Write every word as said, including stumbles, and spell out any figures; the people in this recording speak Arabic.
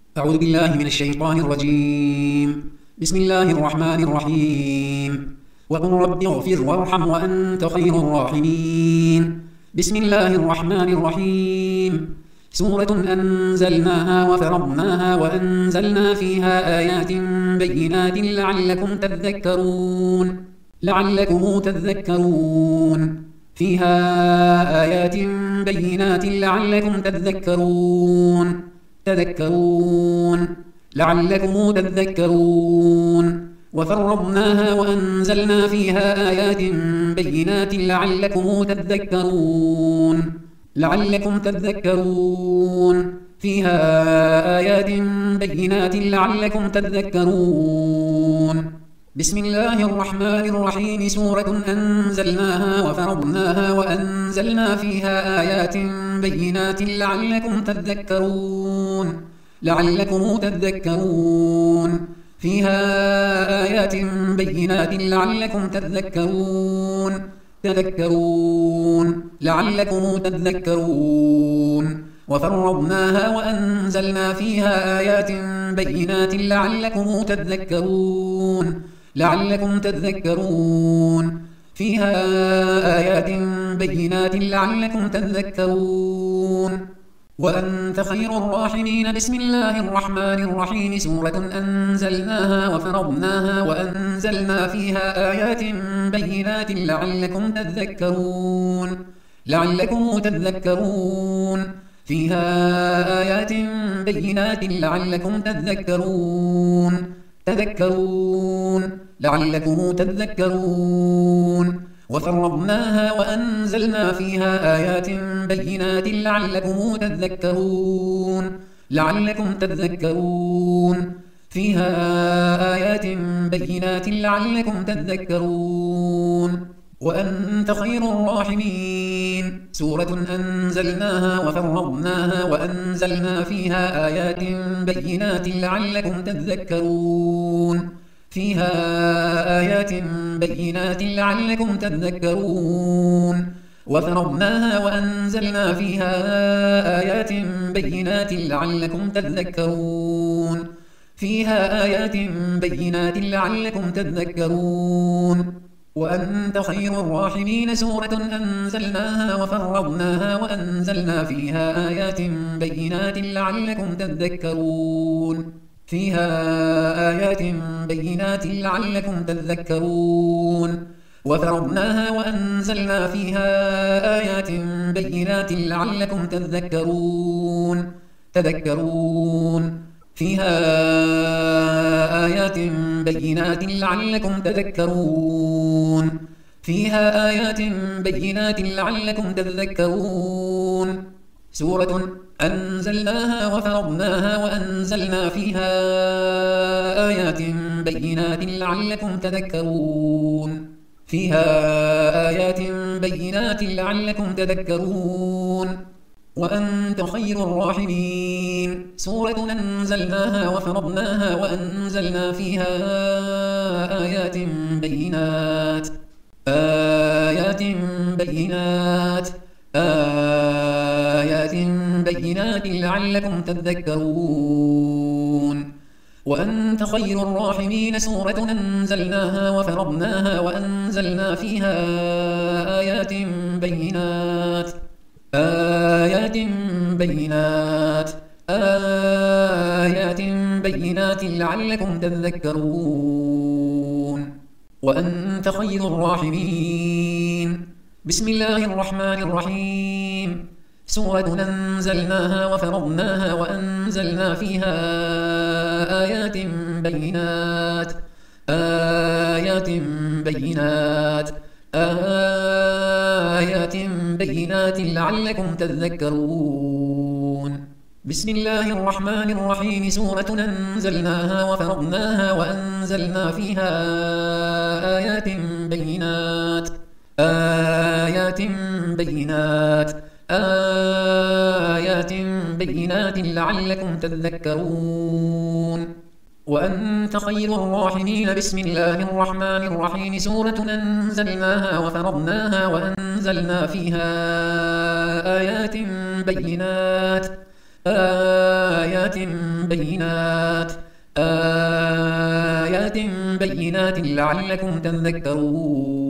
أعوذ بالله من الشيطان الرجيم. بسم الله الرحمن الرحيم. وقل رب اغفر وارحم وأنت خير الراحمين. بسم الله الرحمن الرحيم. سورة أنزلناها وفرضناها وأنزلنا فيها آيات بينات لعلكم تذكرون لعلكم تذكرون فيها آيات بينات لعلكم تذكرون تذكرون لعلكم تذكرون وفرضناها وأنزلنا فيها آيات بينات لعلكم تذكرون لعلكم تذكرون فيها آيات بينات لعلكم تذكرون بسم الله الرحمن الرحيم. سورة أنزلناها وفرضناها وأنزلنا فيها آيات بينات لعلكم تذكرون لعلكم تذكرون فيها آيات بينات لعلكم تذكرون تذكرون لعلكم تذكرون وفرضناها وأنزلنا فيها آيات بينات لعلكم تذكرون لعلكم تذكرون فيها آيات بينات لعلكم تذكرون وأنت خير الراحمين. بسم الله الرحمن الرحيم. سورة أنزلناها وفرضناها وأنزلنا فيها آيات بينات لعلكم تذكرون لعلكم تذكرون فيها آيات بينات لعلكم تذكرون تذكرون لعلكم تذكرون وفرضناها وأنزلنا فيها آيات بينات لعلكم تذكرون لعلكم تذكرون فيها آيات بينات لعلكم تذكرون وأنت خير الراحمين. سورة أنزلناها وفرضناها وأنزلنا فيها آيات بينات لعلكم تذكرون فيها آيات بينات لعلكم تذكرون وفرضناها وأنزلنا فيها آيات بينات لعلكم تذكرون فيها آيات بينات لعلكم تذكرون وأنت خير الراحمين. سورة أنزلناها وفرضناها وأنزلنا فيها آيات بينات لعلكم تذكرون فيها آيات بينات لعلكم تذكرون وفرضناها وأنزلنا فيها آيات بينات لعلكم تذكرون تذكرون فيها آيات بينات لعلكم تذكرون فيها آيات بينات لعلكم تذكرون سورة أنزلناها وفرضناها وأنزلنا فيها آيات بينات لعلكم تذكرون فيها آيات بينات لعلكم تذكرون وأنت خير الراحمين. سورة أنزلناها وفرضناها وأنزلنا فيها آيات بينات آيات بينات آيات بينات لعلكم تذكرون وأنت خير الراحمين. سورة أنزلناها وفرضناها وأنزلنا فيها آيات بينات آيات بينات آيات بينات لعلكم تذكرون وأنت خير الراحمين. بسم الله الرحمن الرحيم. سورة أنزلناها وفرضناها وأنزلنا فيها آيات بينات آيات بينات آيات بينات لعلكم تذكرون بسم الله الرحمن الرحيم. سورة أنزلناها وفرضناها وأنزلنا فيها آيات بينات آيات بينات آيات بينات لعلكم تذكرون وأنت خير الراحمين. بسم الله الرحمن الرحيم. سورة أنزلناها وفرضناها وأنزلنا فيها آيات بينات آيات بينات آيات بينات لعلكم تذكرون